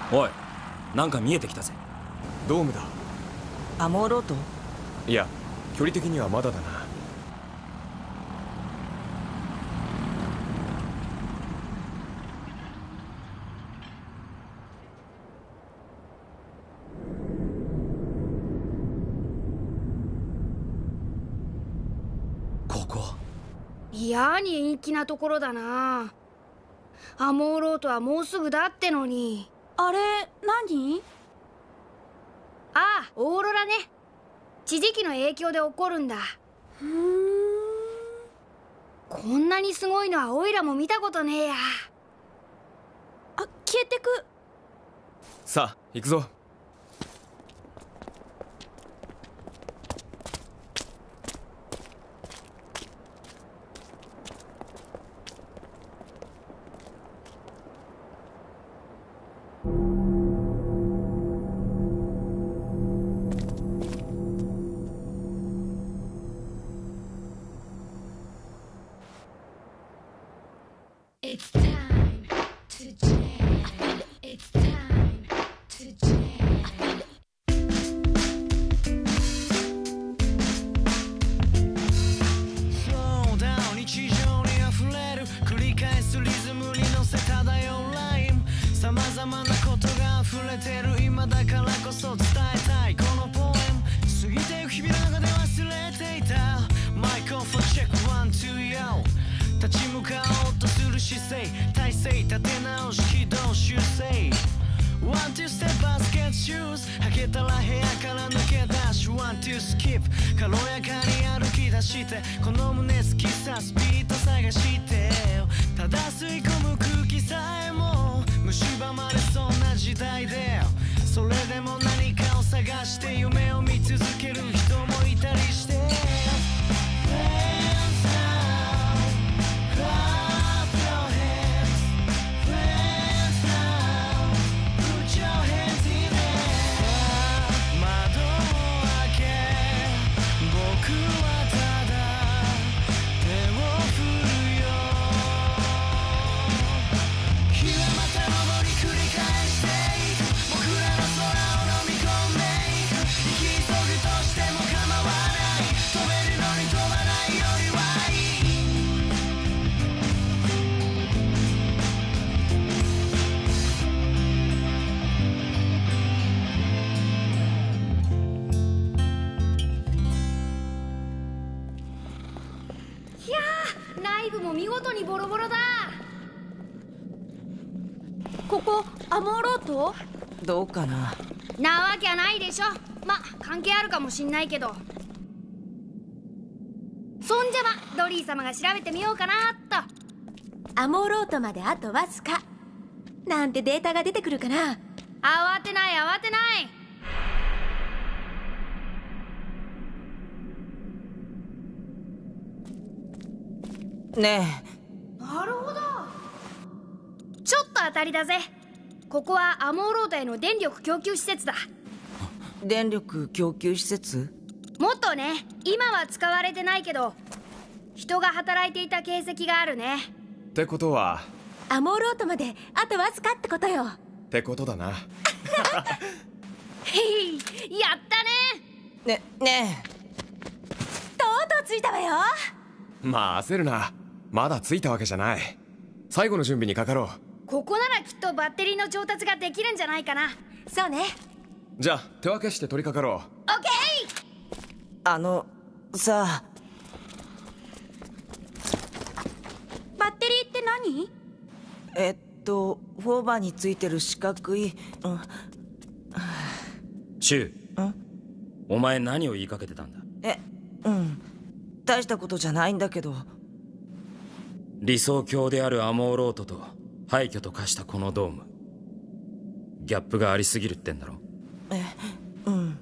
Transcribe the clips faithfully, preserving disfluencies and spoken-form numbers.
おい、なんか見えてきたぜ。 ドームだ。 アモーロート？ いや、距離的にはまだだな。 ここいやに陰気なところだな。アモーロートはもうすぐだってのに。 あれ何？ ああ、オーロラね。地磁気の影響で起こるんだ。 ふーん。 こんなにすごいのはオイラも見たことねえや。 あ、消えてく。 さあ行くぞ。 It's time to jam. It's time to jam. Slow down 日常にあふれる繰り返すリズムに乗せただよライムさまざまなことが溢れてる今だからこそ伝えたいこのポエム過ぎてゆく日々の中で忘れていたマイクロフォンチェックワンツーヨー立ち向かおうとする姿勢体勢立て直し軌道修正ワンツーステップバスケットシューズ履けたら部屋から抜け出しワンツースキップ軽やかに歩き出してこの胸突きさスピード探してただ吸い込む空気さえも蝕まれそうな時代でそれでも何かを探して夢を見続ける人もいたりして内部も見事にボロボロだ。 ここアモーロート？ どうかな。 なわけはないでしょ。ま、関係あるかもしんないけど。そんじゃまドリー様が調べてみようかなっと。 アモーロートまであとわずかなんてデータが出てくるかな。 慌てない慌てない。 ねなるほど。ちょっと当たりだぜ。ここはアモーロートへの電力供給施設だ。 え、電力供給施設？ もっとね、今は使われてないけど人が働いていた形跡があるね。 ってことはアモーロートまであとわずかってことよ。 ってことだな。 へい、やったね。 ね、ねえ。 とうとう着いたわよ。 まあ焦るな、まだ着いたわけじゃない。最後の準備にかかろう。 ここならきっとバッテリーの調達ができるんじゃないかな。 そうね。 じゃあ手分けして取り掛かろう。 オッケー。 あのさあ、 バッテリーって何？ えっとフォーバーについてる四角い、うん、 シュウ、 ん？ お前何を言いかけてたんだ？ え、うん大したことじゃないんだけど。 理想郷であるアモーロートと廃墟と化したこのドーム、ギャップがありすぎるってんだろ。 え、うん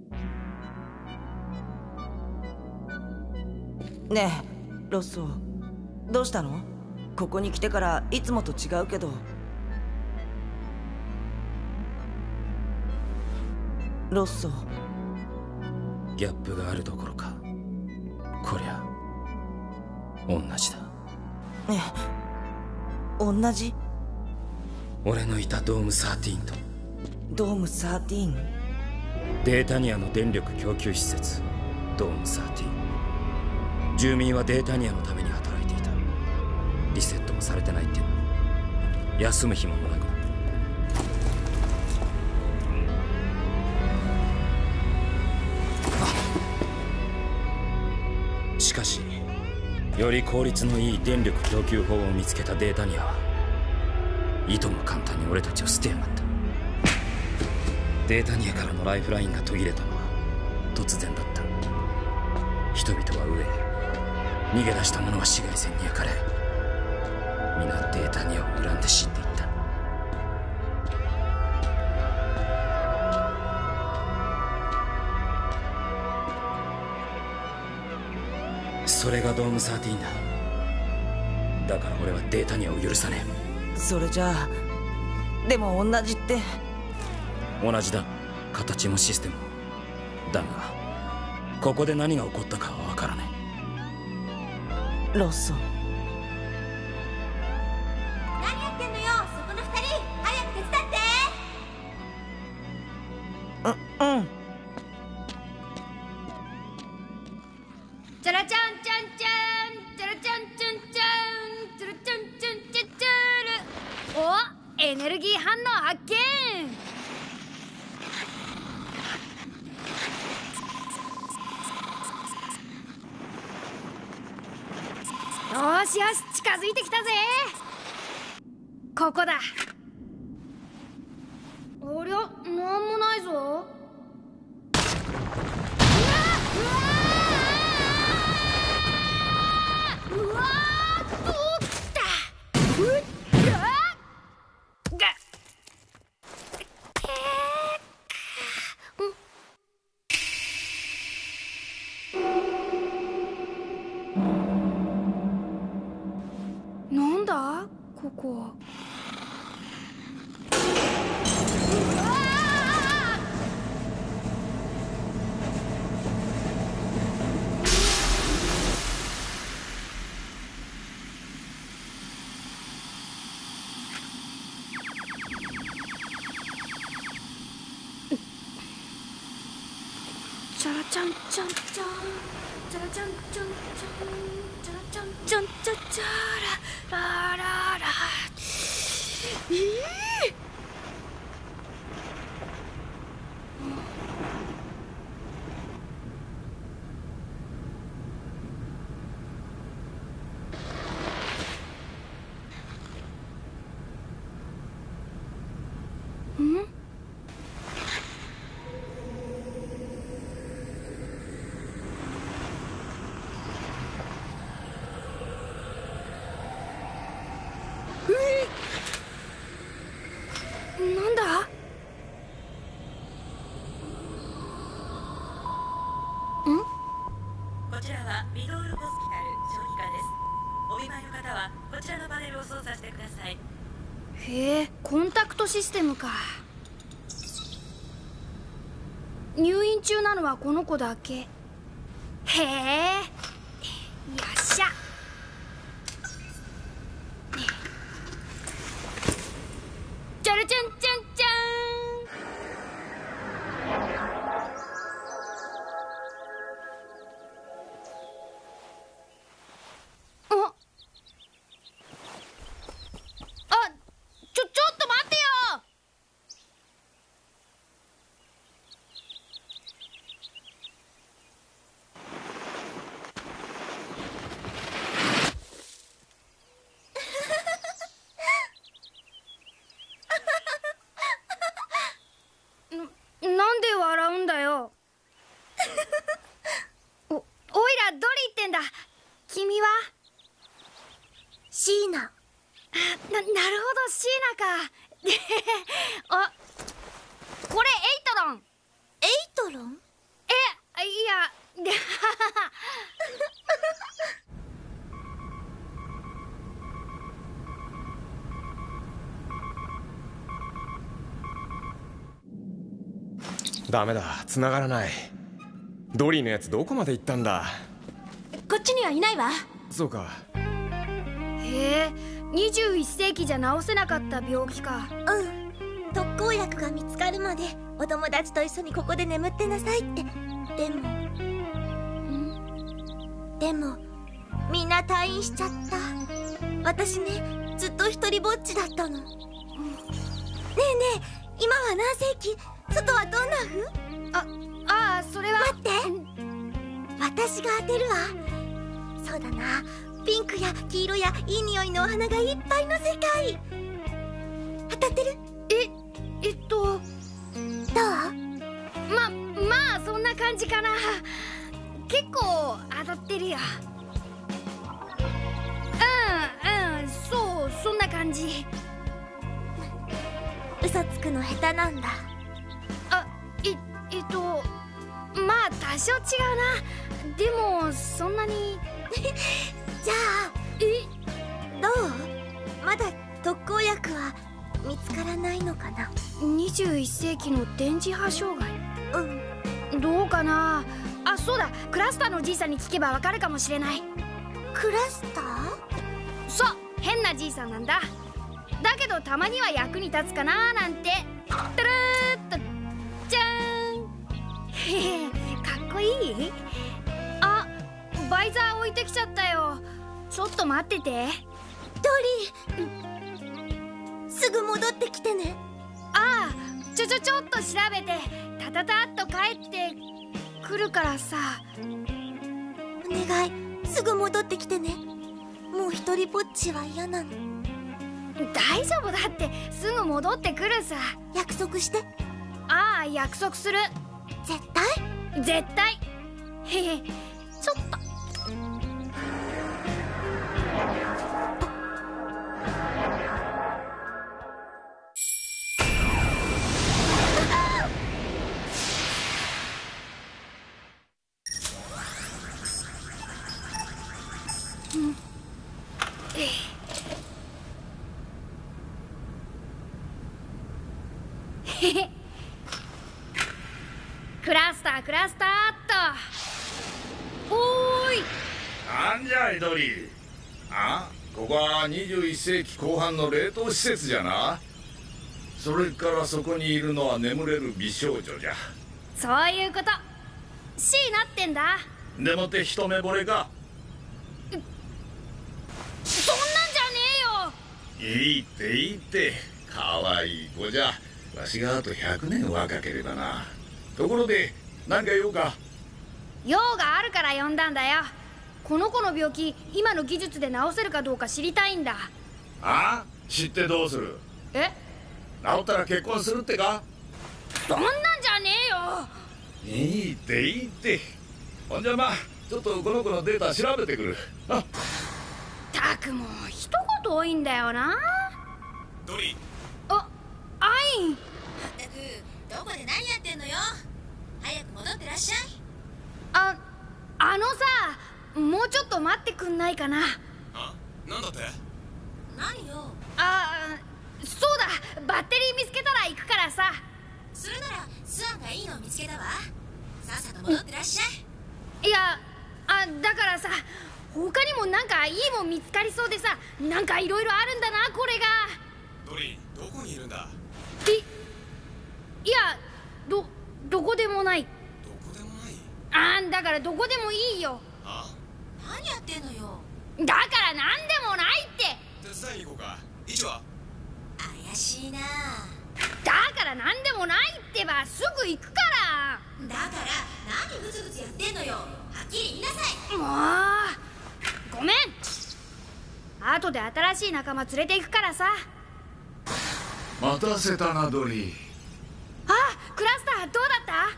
ねえロッソ、どうしたの？ここに来てからいつもと違うけど。ロッソ、 ギャップがあるどころかこりゃ同じだ。 え、同じ？ 俺のいたドームじゅうさんとドームじゅうさん。 データニアの電力供給施設ドームじゅうさん。住民はデータニアのために働いていた。リセットもされてないってのに休む暇もなくな。しかしより効率のいい電力供給法を見つけたデータニアはいとも簡単に俺たちを捨てやがった。データニアからのライフラインが途切れたのは突然だった。人々は飢え、逃げ出した者は市街戦に焼かれ、皆データニアを恨んで死んでいった。それがドームじゅうさんだ。だから俺はデータニアを許さねえ。それじゃあでも同じって。 同じだ、形もシステムも。だがここで何が起こったかは分からない。 ロッソ、 何やってんのよ、そこの二人。早く手伝って。 ううん。 チャラチャンチャンチャンチャラチャンチャンチャンチャラチャンチャンチャンチャル。お、エネルギー反応発見。よしよし、近づいてきたぜ。ここだ。ありゃ、なんもないぞ。うわうわうわー、どうきた。うっががなんだここ。チャラチャンチャンチャンチャラチャンチャンチャンチャラチャンチャンチャチャララララ。ええん？なんだ？ん？ こちらはミドールホスピタル小児科です。お見舞いの方はこちらのパネルを操作してください。 へえ、コンタクトシステムか。入院中なのはこの子だけ。へえ、よっしゃ。チャラチャンチャンチャン。ああ、ちょ、ちょっと待ってよ。なんで笑うんだよ。お、おいらどれ言ってんだ。君はシーナ。 な、なるほど、シーナか。あ、これエイトロン。 エイトロン？ え、いやダメだ、繋がらない。ドリーのやつどこまで行ったんだ。 こっちにはいないわ。 そうか。 へえ、にじゅういっ世紀じゃ治せなかった病気か。 うん。 特効薬が見つかるまでお友達と一緒にここで眠ってなさいって。でもんでもみんな退院しちゃった。私ね、ずっと一人ぼっちだったの。ねえねえ、今は何世紀？外はどんな風？ あああ、それは待って、私が当てるわ。そうだな、ピンクや黄色やいい匂いのお花がいっぱいの世界。当たってる？ ええっとどう？ ままあそんな感じかな。結構当たってるよ。うんうん、そう、そんな感じ。 嘘つくの下手なんだ。 あ、ええっとまあ多少違うな。でもそんなにじゃあえどう？まだ特効薬は見つからないのかな？ にじゅういっ世紀の電磁波障害。 うん、 どうかな。あ、そうだ、クラスターのじいさんに聞けばわかるかもしれない。 クラスター？ そう、変なじいさんなんだ。だけどたまには役に立つかななんて。たらーっとじゃーん。へへ、かっこいい。あ、バイザー置いてきちゃったよ。ちょっと待ってて。 ドリー、すぐ戻ってきてね。 ああ、ちょちょちょっと調べてタタタッと帰ってくるからさ。 お願い、すぐ戻ってきてね。もう一人ぼっちは嫌なの。 大丈夫だって、すぐ戻ってくるさ。 約束して。 ああ、約束する。 絶対？ 絶対。へへ、ちょっと。クラスタークラスターっと。おーい、 なんじゃいドリー。あ、ここはにじゅういっ世紀後半の冷凍施設じゃな。それからそこにいるのは眠れる美少女じゃ。 そういうこと。 C なってんだ。 でもって一目惚れか。 そんなんじゃねえよ。 いいっていいって、かわいい子じゃ。わしがあとひゃくねん若ければな。ところで何か用か？ 用があるから呼んだんだよ。この子の病気、今の技術で治せるかどうか知りたいんだ。 ああ、知ってどうする？ え？ 治ったら結婚するってか？ そんなんじゃねえよ。 いいっていいって。ほんじゃまあちょっとこの子のデータ調べてくる。あっ、 たくもう一言多いんだよな。 ドリー、 あ、アイン。 まったくどこで何やってんのよ。早く戻ってらっしゃい。 あ、あのさ、もうちょっと待ってくんないかな。 あ、なんだって？ 何よ。 あ、そうだ、バッテリー見つけたら行くからさ。 それならスアンがいいのを見つけたわ。さっさと戻ってらっしゃい。 いや、あ、だからさ、他にもなんかいいもん見つかりそうでさ、なんかいろいろあるんだな、これが。 ドリー、どこにいるんだ？ い、いや、ど、どこでもない。 どこでもない？ あんだからどこでもいいよ。 あ？ 何やってんのよ。 だからなんでもないって。 手伝いに行こうか。位置は？ 怪しいな。 だからなんでもないってば、すぐ行くから。 だから何グツグツやってんのよ。はっきり言いなさい。 もうごめん。後で新しい仲間連れて行くからさ。 待たせたなドリー。 あ、クラスターどうだった？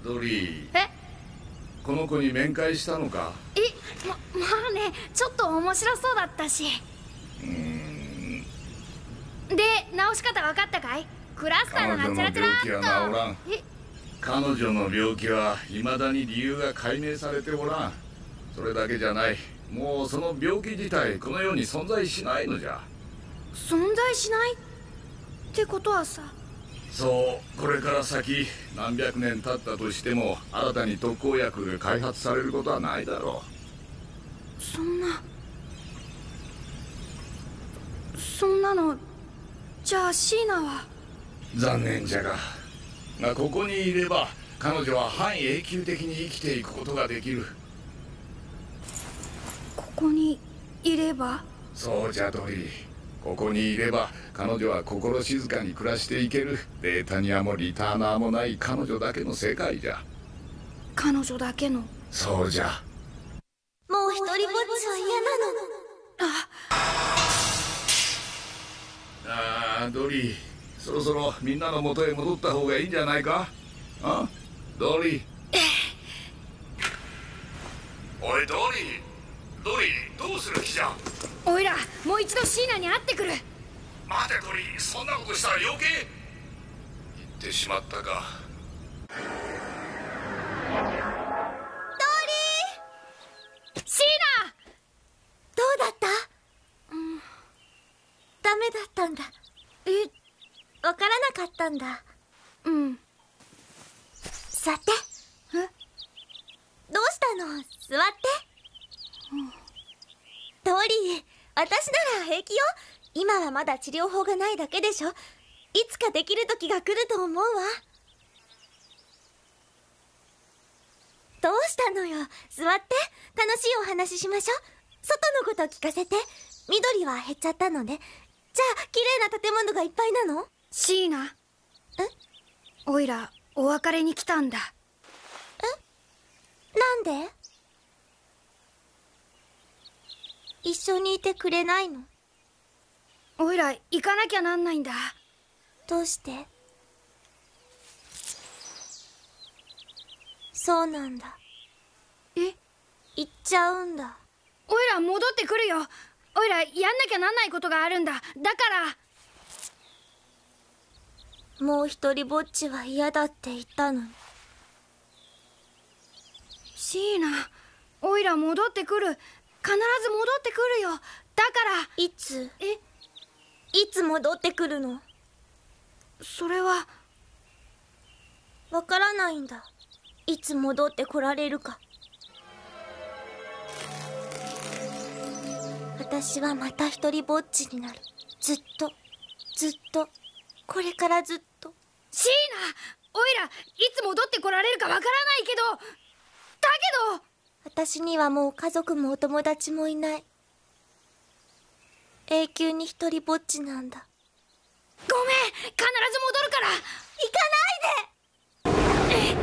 ドリー、 え、 この子に面会したのか？ え、ま、まあね、ちょっと面白そうだったし。 うーん。 で、直し方分かったかい？クラスターのなんちゃらちゃらっと。 彼女の病気は治らん。 え、 彼女の病気は未だに理由が解明されておらん。それだけじゃない。もうその病気自体この世に存在しないのじゃ。 存在しないってことはさ。 そう、これから先何百年経ったとしても新たに特効薬が開発されることはないだろう。そんなそんなのじゃあシーナは？ 残念じゃが、がここにいれば彼女は半永久的に生きていくことができる。 ここにいれば？ そうじゃドリー、ここにいれば彼女は心静かに暮らしていける。データニアもリターナーもない彼女だけの世界じゃ。 彼女だけの？ そうじゃ。 もう一人ぼっちは嫌なの。 ああ、ドリー、そろそろみんなの元へ戻った方がいいんじゃないか。あ、ドリー。おいドリー、ドリー、どうする気じゃ。 おいらもう一度シーナに会ってくる。 待てドリー、そんなことしたら余計。言ってしまったか。 ドリー！ シーナ！ どうだった？うん、ダメだったんだ。 え？ わからなかったんだ。 うん。 さて。 え？ どうしたの？座って。うん、ドリー、私なら平気よ。今はまだ治療法がないだけでしょ。いつかできる時が来ると思うわ。どうしたのよ。座って。楽しいお話ししましょう。外のこと聞かせて。緑は減っちゃったのね。じゃあ綺麗な建物がいっぱいなの？ シーナ。 え？ おいらお別れに来たんだ。 え？なんで？一緒にいてくれないの？ おいら行かなきゃなんないんだ。 どうして？そうなんだ。 え？ 行っちゃうんだ。 おいら戻ってくるよ。おいらやんなきゃなんないことがあるんだ。だからもう一人ぼっちは嫌だって言ったのに。 シーナ、おいら戻ってくる。必ず戻ってくるよ。だからいつ？ え？ いつ戻ってくるの？ それはわからないんだ。いつ戻ってこられるか。私はまた一人ぼっちになる。ずっとずっと、これからずっと。 シーナ、おいらいつ戻ってこられるかわからないけど、だけど私にはもう家族もお友達もいない。永久に一人ぼっちなんだ。 ごめん、必ず戻るから。行かないで。えっ？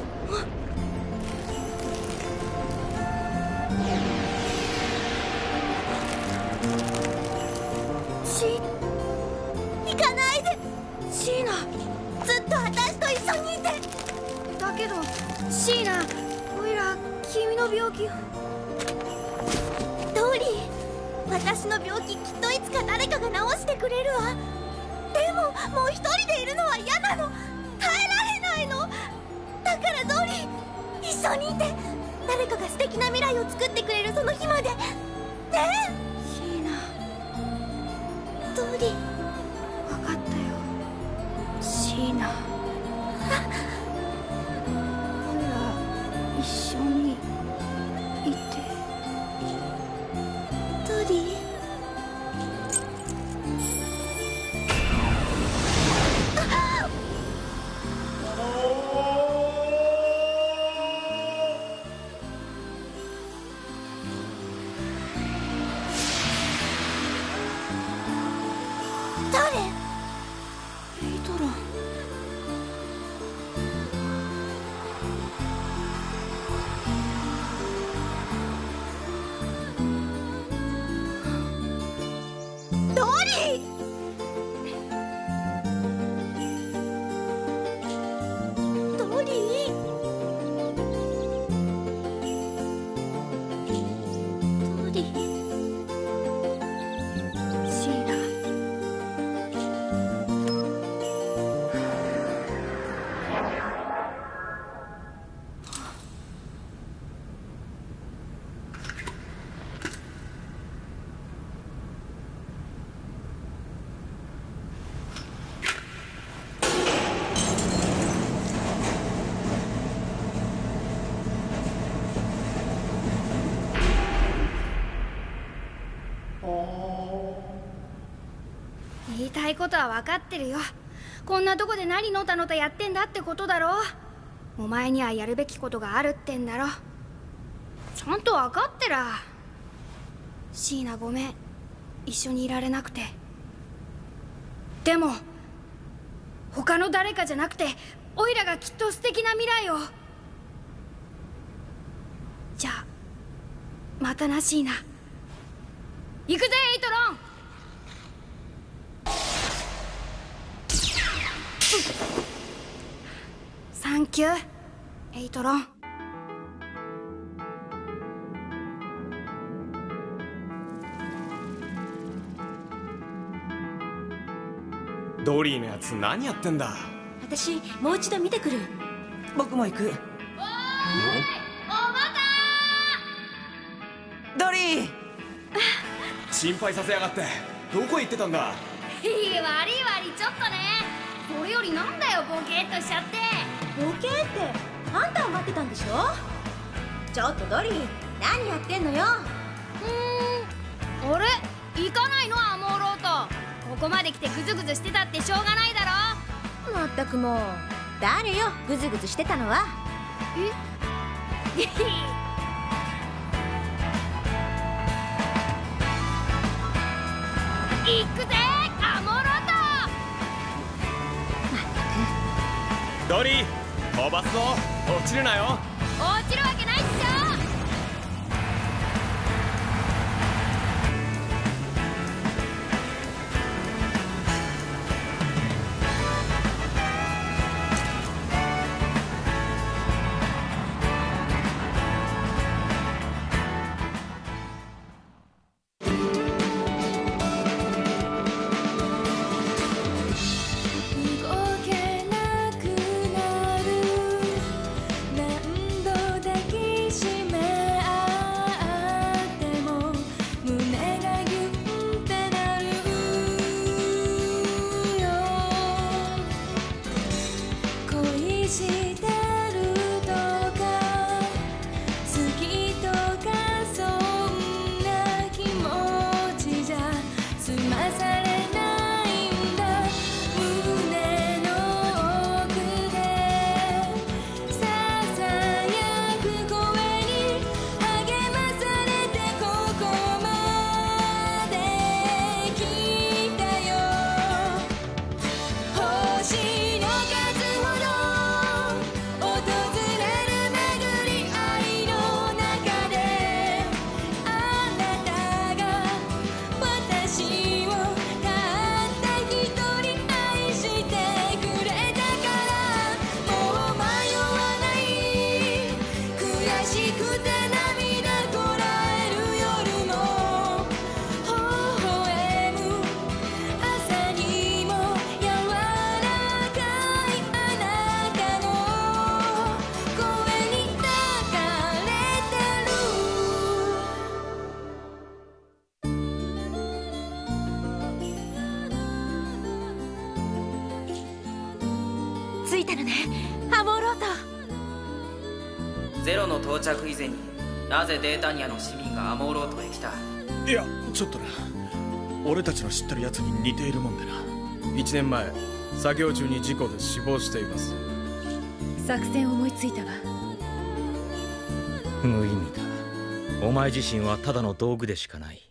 シ行かないで。 シーナ、 ずっと私と一緒にいて。 だけどシーナ、おいら君の病気を。 ドーリー、私の病気きっといつか誰かが治してくれるわ。でももう一人でいるのは嫌なの。耐えられないの。だからドーリー、一緒にいて。誰かが素敵な未来を作ってくれるその日まで。ねえシーナ。 ドーリー、 分かったよシーナ。おいら一緒にいて。 ドーリー、 言いたいことは分かってるよ。 こんなとこで何のたのたやってんだってことだろ。お前にはやるべきことがあるってんだろ。ちゃんと分かってら。椎名ごめん、一緒にいられなくて。でも他の誰かじゃなくてオイラがきっと素敵な未来を。じゃあまたな、椎名。行くぜエイトロン。サンキューエイトロン。 ドリーのやつ何やってんだ。 私もう一度見てくる。 僕も行く。 おーい、おばドリー。 心配させやがって。どこ行ってたんだ。 たー。いい悪い悪い、ちょっとね。それよりなんだよボケーっとしちゃって。 ボケってあんたを待ってたんでしょ。ちょっとドリー、何やってんのよ。 うーん、あれ行かないのアモーロート。ここまで来てグズグズしてたってしょうがないだろ。 まったくもう、誰よグズグズしてたのは。 え行くぜアモーロート。 ドリー飛ばすぞ。落ちるなよ。 落ちるわけないっしょ。 着いたのねアモーロート。 ゼロの到着以前になぜデータニアの市民がアモーロートへ来た。 いやちょっとな、俺たちの知ってるやつに似ているもんでな。いちねんまえ作業中に事故で死亡しています。 作戦思いついたわ。 無意味だ。お前自身はただの道具でしかない。